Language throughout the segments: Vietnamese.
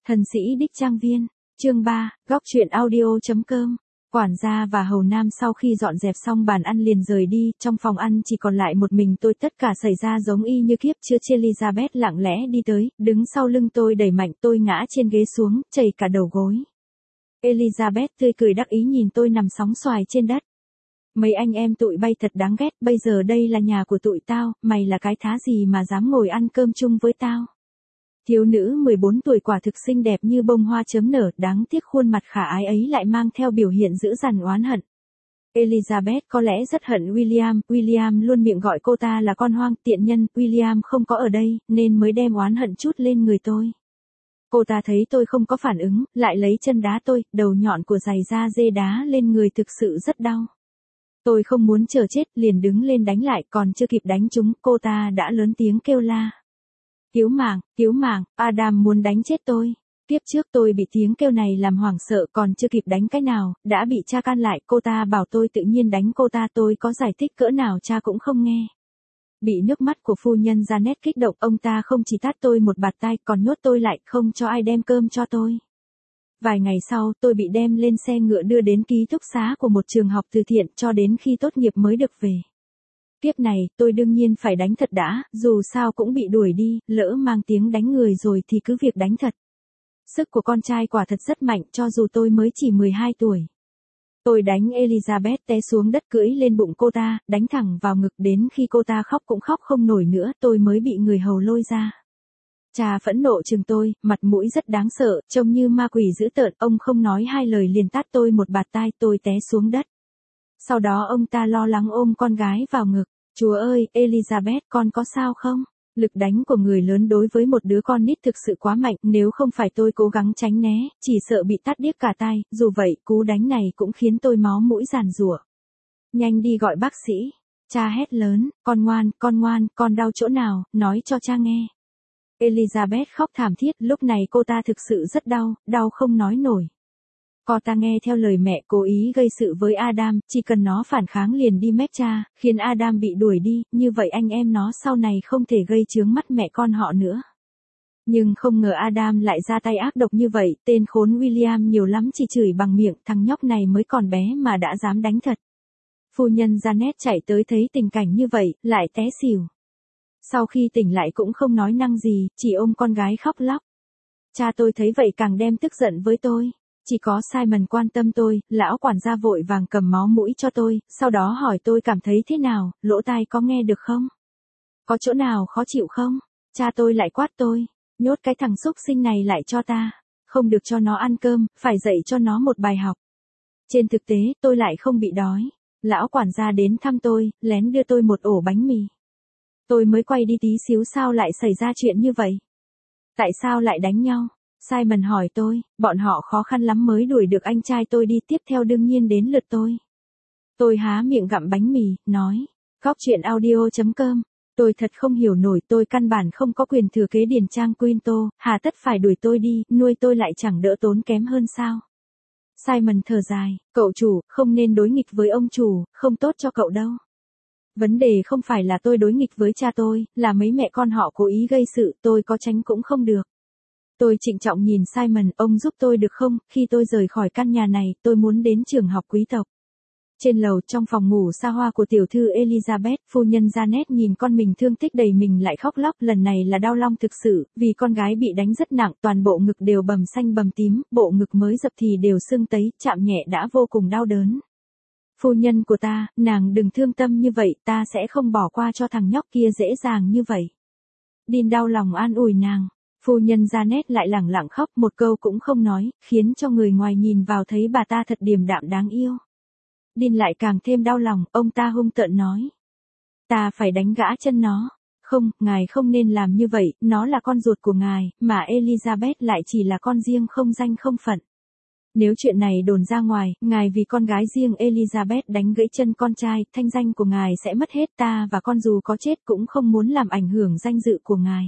Thần sĩ đích trang viên, chương 3, góc truyện audio.com. Quản gia và hầu nam sau khi dọn dẹp xong bàn ăn liền rời đi, trong phòng ăn chỉ còn lại một mình tôi, tất cả xảy ra giống y như kiếp trước. Elizabeth lặng lẽ đi tới, đứng sau lưng tôi đẩy mạnh tôi ngã trên ghế xuống, chảy cả đầu gối. Elizabeth tươi cười đắc ý nhìn tôi nằm sóng xoài trên đất. Mấy anh em tụi bay thật đáng ghét, bây giờ đây là nhà của tụi tao, mày là cái thá gì mà dám ngồi ăn cơm chung với tao. Thiếu nữ 14 tuổi quả thực xinh đẹp như bông hoa chớm nở, đáng tiếc khuôn mặt khả ái ấy lại mang theo biểu hiện dữ dằn oán hận. Elizabeth có lẽ rất hận William luôn miệng gọi cô ta là con hoang tiện nhân, William không có ở đây, nên mới đem oán hận trút lên người tôi. Cô ta thấy tôi không có phản ứng, lại lấy chân đá tôi, đầu nhọn của giày da dê đá lên người thực sự rất đau. Tôi không muốn chờ chết, liền đứng lên đánh lại, còn chưa kịp đánh chúng, cô ta đã lớn tiếng kêu la. Cứu mạng, Adam muốn đánh chết tôi. Tiếp trước tôi bị tiếng kêu này làm hoảng sợ, còn chưa kịp đánh cái nào, đã bị cha can lại, cô ta bảo tôi tự nhiên đánh cô ta, tôi có giải thích cỡ nào cha cũng không nghe. Bị nước mắt của phu nhân Janet kích động, ông ta không chỉ tát tôi một bạt tai, còn nhốt tôi lại, không cho ai đem cơm cho tôi. Vài ngày sau, tôi bị đem lên xe ngựa đưa đến ký túc xá của một trường học từ thiện, cho đến khi tốt nghiệp mới được về. Kiếp này, tôi đương nhiên phải đánh thật đã, dù sao cũng bị đuổi đi, lỡ mang tiếng đánh người rồi thì cứ việc đánh thật. Sức của con trai quả thật rất mạnh, cho dù tôi mới chỉ 12 tuổi. Tôi đánh Elizabeth té xuống đất, cưỡi lên bụng cô ta, đánh thẳng vào ngực, đến khi cô ta khóc cũng khóc không nổi nữa, tôi mới bị người hầu lôi ra. Cha phẫn nộ chừng tôi, mặt mũi rất đáng sợ, trông như ma quỷ dữ tợn, ông không nói hai lời liền tát tôi một bạt tai, tôi té xuống đất. Sau đó ông ta lo lắng ôm con gái vào ngực. Chúa ơi, Elizabeth, con có sao không? Lực đánh của người lớn đối với một đứa con nít thực sự quá mạnh, nếu không phải tôi cố gắng tránh né, chỉ sợ bị tát điếc cả tai, dù vậy, cú đánh này cũng khiến tôi máu mũi giàn giụa. Nhanh đi gọi bác sĩ. Cha hét lớn, con ngoan, con đau chỗ nào, nói cho cha nghe. Elizabeth khóc thảm thiết, lúc này cô ta thực sự rất đau không nói nổi. Cô ta nghe theo lời mẹ, cố ý gây sự với Adam, chỉ cần nó phản kháng liền đi mét cha, khiến Adam bị đuổi đi, như vậy anh em nó sau này không thể gây chướng mắt mẹ con họ nữa. Nhưng không ngờ Adam lại ra tay ác độc như vậy, tên khốn William nhiều lắm chỉ chửi bằng miệng, thằng nhóc này mới còn bé mà đã dám đánh thật. Phu nhân Janet chạy tới thấy tình cảnh như vậy, lại té xỉu. Sau khi tỉnh lại cũng không nói năng gì, chỉ ôm con gái khóc lóc. Cha tôi thấy vậy càng đem tức giận với tôi. Chỉ có Simon quan tâm tôi, lão quản gia vội vàng cầm máu mũi cho tôi, sau đó hỏi tôi cảm thấy thế nào, lỗ tai có nghe được không? Có chỗ nào khó chịu không? Cha tôi lại quát tôi, nhốt cái thằng xúc sinh này lại cho ta, không được cho nó ăn cơm, phải dạy cho nó một bài học. Trên thực tế, tôi lại không bị đói. Lão quản gia đến thăm tôi, lén đưa tôi một ổ bánh mì. Tôi mới quay đi tí xíu, sao lại xảy ra chuyện như vậy? Tại sao lại đánh nhau? Simon hỏi tôi, bọn họ khó khăn lắm mới đuổi được anh trai tôi đi, tiếp theo đương nhiên đến lượt tôi. Tôi há miệng gặm bánh mì, nói, góc truyện audio.com, tôi thật không hiểu nổi, tôi căn bản không có quyền thừa kế điền trang Quinto, hà tất phải đuổi tôi đi, nuôi tôi lại chẳng đỡ tốn kém hơn sao? Simon thở dài, cậu chủ, không nên đối nghịch với ông chủ, không tốt cho cậu đâu. Vấn đề không phải là tôi đối nghịch với cha tôi, là mấy mẹ con họ cố ý gây sự, tôi có tránh cũng không được. Tôi trịnh trọng nhìn Simon, ông giúp tôi được không, khi tôi rời khỏi căn nhà này, tôi muốn đến trường học quý tộc. Trên lầu, trong phòng ngủ xa hoa của tiểu thư Elizabeth, phu nhân Janet nhìn con mình thương tích đầy mình lại khóc lóc, lần này là đau lòng thực sự, vì con gái bị đánh rất nặng, toàn bộ ngực đều bầm xanh bầm tím, bộ ngực mới dập thì đều sưng tấy, chạm nhẹ đã vô cùng đau đớn. Phu nhân của ta, nàng đừng thương tâm như vậy, ta sẽ không bỏ qua cho thằng nhóc kia dễ dàng như vậy. Dean đau lòng an ủi nàng. Phu nhân Janet lại lẳng lặng khóc, một câu cũng không nói, khiến cho người ngoài nhìn vào thấy bà ta thật điềm đạm đáng yêu. Dean lại càng thêm đau lòng, ông ta hung tợn nói. Ta phải đánh gã chân nó. Không, ngài không nên làm như vậy, nó là con ruột của ngài, mà Elizabeth lại chỉ là con riêng không danh không phận. Nếu chuyện này đồn ra ngoài, ngài vì con gái riêng Elizabeth đánh gãy chân con trai, thanh danh của ngài sẽ mất hết, ta và con dù có chết cũng không muốn làm ảnh hưởng danh dự của ngài.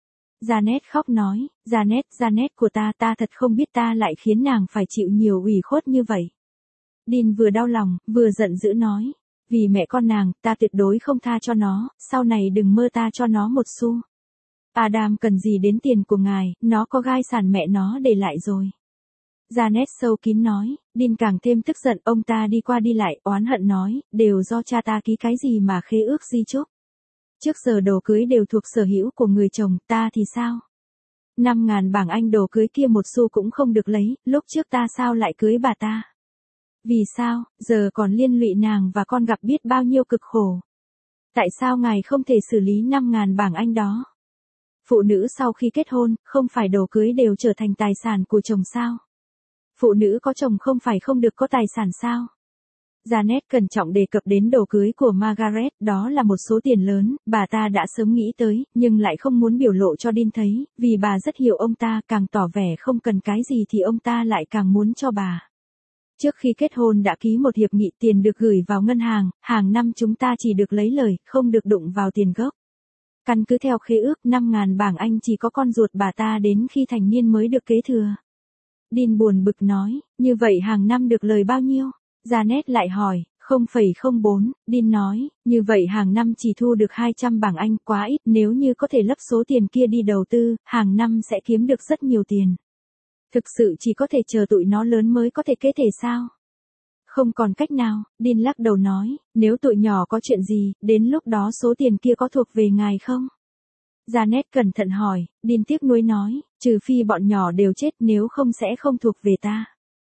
Janet khóc nói, Janet của ta thật không biết ta lại khiến nàng phải chịu nhiều ủy khuất như vậy. Dean vừa đau lòng, vừa giận dữ nói, vì mẹ con nàng, ta tuyệt đối không tha cho nó, sau này đừng mơ ta cho nó một xu. Adam cần gì đến tiền của ngài, nó có gai sản mẹ nó để lại rồi. Janet sâu kín nói, Dean càng thêm tức giận, ông ta đi qua đi lại, oán hận nói, đều do cha ta ký cái gì mà khế ước di chúc. Trước giờ đồ cưới đều thuộc sở hữu của người chồng, ta thì sao? 5.000 bảng Anh đồ cưới kia một xu cũng không được lấy, lúc trước ta sao lại cưới bà ta? Vì sao, giờ còn liên lụy nàng và con gặp biết bao nhiêu cực khổ. Tại sao ngài không thể xử lý 5.000 bảng Anh đó? Phụ nữ sau khi kết hôn, không phải đồ cưới đều trở thành tài sản của chồng sao? Phụ nữ có chồng không phải không được có tài sản sao? Janet cẩn trọng đề cập đến đồ cưới của Margaret, đó là một số tiền lớn, bà ta đã sớm nghĩ tới, nhưng lại không muốn biểu lộ cho Dean thấy, vì bà rất hiểu ông ta, càng tỏ vẻ không cần cái gì thì ông ta lại càng muốn cho bà. Trước khi kết hôn đã ký một hiệp nghị tiền được gửi vào ngân hàng năm chúng ta chỉ được lấy lời, không được đụng vào tiền gốc. Căn cứ theo khế ước 5.000 bảng Anh chỉ có con ruột bà ta đến khi thành niên mới được kế thừa. Dean buồn bực nói, như vậy hàng năm được lời bao nhiêu? Janet lại hỏi, 0,04, Dean nói, như vậy hàng năm chỉ thu được 200 bảng Anh, quá ít, nếu như có thể lấp số tiền kia đi đầu tư, hàng năm sẽ kiếm được rất nhiều tiền. Thực sự chỉ có thể chờ tụi nó lớn mới có thể kế thể sao? Không còn cách nào, Dean lắc đầu nói, nếu tụi nhỏ có chuyện gì, đến lúc đó số tiền kia có thuộc về ngài không? Janet cẩn thận hỏi, Dean tiếc nuối nói, trừ phi bọn nhỏ đều chết, nếu không sẽ không thuộc về ta.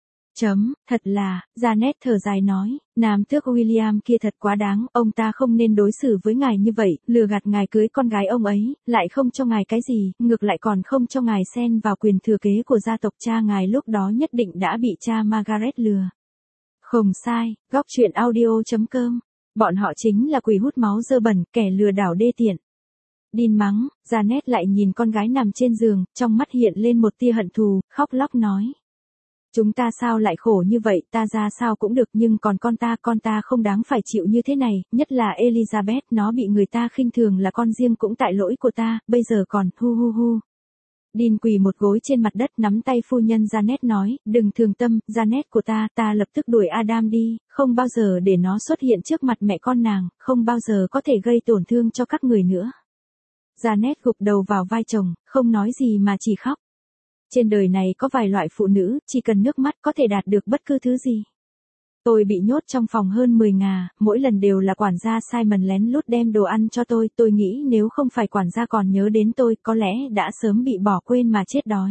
Thật là, Janet thở dài nói, nam tước William kia thật quá đáng, ông ta không nên đối xử với ngài như vậy, lừa gạt ngài cưới con gái ông ấy, lại không cho ngài cái gì, ngược lại còn không cho ngài xen vào quyền thừa kế của gia tộc, cha ngài lúc đó nhất định đã bị cha Margaret lừa. Không sai, góc truyện audio.com, bọn họ chính là quỷ hút máu dơ bẩn, kẻ lừa đảo đê tiện. Dean mắng, Janet lại nhìn con gái nằm trên giường, trong mắt hiện lên một tia hận thù, khóc lóc nói. Chúng ta sao lại khổ như vậy, ta ra sao cũng được, nhưng còn con ta không đáng phải chịu như thế này, nhất là Elizabeth, nó bị người ta khinh thường là con riêng cũng tại lỗi của ta, bây giờ còn, hu. Dean quỳ một gối trên mặt đất nắm tay phu nhân Janet nói, đừng thương tâm, Janet của ta lập tức đuổi Adam đi, không bao giờ để nó xuất hiện trước mặt mẹ con nàng, không bao giờ có thể gây tổn thương cho các người nữa. Janet gục đầu vào vai chồng, không nói gì mà chỉ khóc. Trên đời này có vài loại phụ nữ, chỉ cần nước mắt có thể đạt được bất cứ thứ gì. Tôi bị nhốt trong phòng hơn 10 ngày, mỗi lần đều là quản gia Simon lén lút đem đồ ăn cho tôi nghĩ nếu không phải quản gia còn nhớ đến tôi, có lẽ đã sớm bị bỏ quên mà chết đói.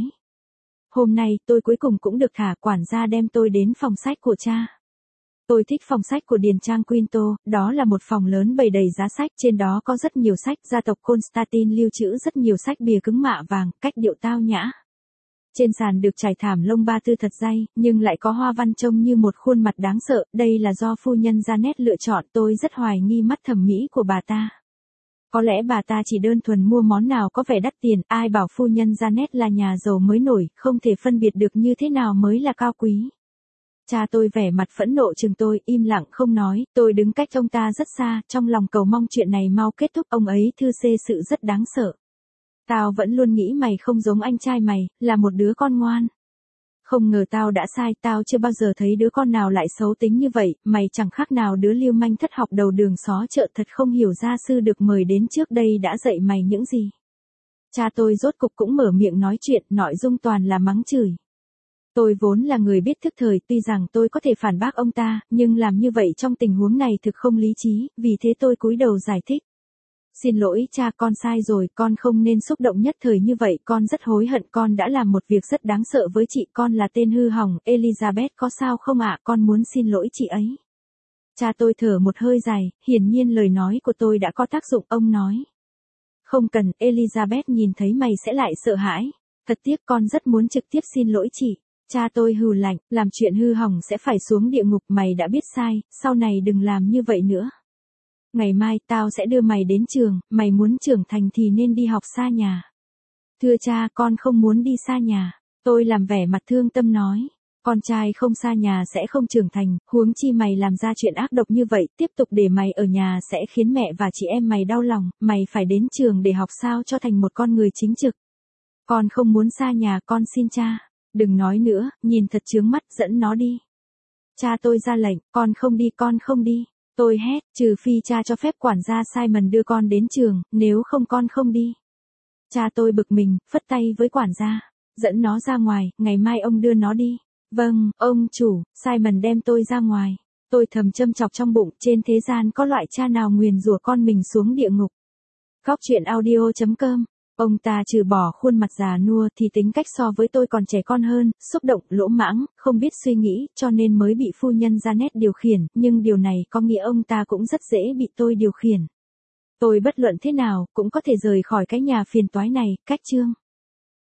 Hôm nay, tôi cuối cùng cũng được thả, quản gia đem tôi đến phòng sách của cha. Tôi thích phòng sách của Điền Trang Quinto, đó là một phòng lớn bày đầy giá sách, trên đó có rất nhiều sách, gia tộc Constantine lưu trữ rất nhiều sách bìa cứng mạ vàng, cách điệu tao nhã. Trên sàn được trải thảm lông ba tư thật dày, nhưng lại có hoa văn trông như một khuôn mặt đáng sợ, đây là do phu nhân Janet lựa chọn, tôi rất hoài nghi mắt thẩm mỹ của bà ta. Có lẽ bà ta chỉ đơn thuần mua món nào có vẻ đắt tiền, ai bảo phu nhân Janet là nhà giàu mới nổi, không thể phân biệt được như thế nào mới là cao quý. Cha tôi vẻ mặt phẫn nộ chừng tôi, im lặng không nói, tôi đứng cách ông ta rất xa, trong lòng cầu mong chuyện này mau kết thúc, ông ấy thư xê sự rất đáng sợ. Tao vẫn luôn nghĩ mày không giống anh trai mày, là một đứa con ngoan. Không ngờ tao đã sai, tao chưa bao giờ thấy đứa con nào lại xấu tính như vậy, mày chẳng khác nào đứa lưu manh thất học đầu đường xó chợ, thật không hiểu gia sư được mời đến trước đây đã dạy mày những gì. Cha tôi rốt cục cũng mở miệng nói chuyện, nội dung toàn là mắng chửi. Tôi vốn là người biết thức thời, tuy rằng tôi có thể phản bác ông ta, nhưng làm như vậy trong tình huống này thực không lý trí, vì thế tôi cúi đầu giải thích. Xin lỗi cha, con sai rồi, con không nên xúc động nhất thời như vậy, con rất hối hận, con đã làm một việc rất đáng sợ với chị, con là tên hư hỏng, Elizabeth có sao không ạ, con muốn xin lỗi chị ấy. Cha tôi thở một hơi dài, hiển nhiên lời nói của tôi đã có tác dụng, ông nói. Không cần, Elizabeth nhìn thấy mày sẽ lại sợ hãi. Thật tiếc, con rất muốn trực tiếp xin lỗi chị. Cha tôi hừ lạnh, làm chuyện hư hỏng sẽ phải xuống địa ngục, mày đã biết sai, sau này đừng làm như vậy nữa. Ngày mai tao sẽ đưa mày đến trường, mày muốn trưởng thành thì nên đi học xa nhà. Thưa cha, con không muốn đi xa nhà. Tôi làm vẻ mặt thương tâm nói. Con trai không xa nhà sẽ không trưởng thành, huống chi mày làm ra chuyện ác độc như vậy, tiếp tục để mày ở nhà sẽ khiến mẹ và chị em mày đau lòng, mày phải đến trường để học sao cho thành một con người chính trực. Con không muốn xa nhà, con xin cha. Đừng nói nữa, nhìn thật chướng mắt, dẫn nó đi. Cha tôi ra lệnh, con không đi, con không đi. Tôi hét, trừ phi cha cho phép quản gia Simon đưa con đến trường, nếu không con không đi. Cha tôi bực mình, phất tay với quản gia. Dẫn nó ra ngoài, ngày mai ông đưa nó đi. Vâng, ông chủ. Simon đem tôi ra ngoài. Tôi thầm châm chọc trong bụng, trên thế gian có loại cha nào nguyền rủa con mình xuống địa ngục. Góc truyện audio.com. Ông ta trừ bỏ khuôn mặt già nua thì tính cách so với tôi còn trẻ con hơn, xúc động, lỗ mãng, không biết suy nghĩ, cho nên mới bị phu nhân Janet điều khiển, nhưng điều này có nghĩa ông ta cũng rất dễ bị tôi điều khiển. Tôi bất luận thế nào, cũng có thể rời khỏi cái nhà phiền toái này, cách chương.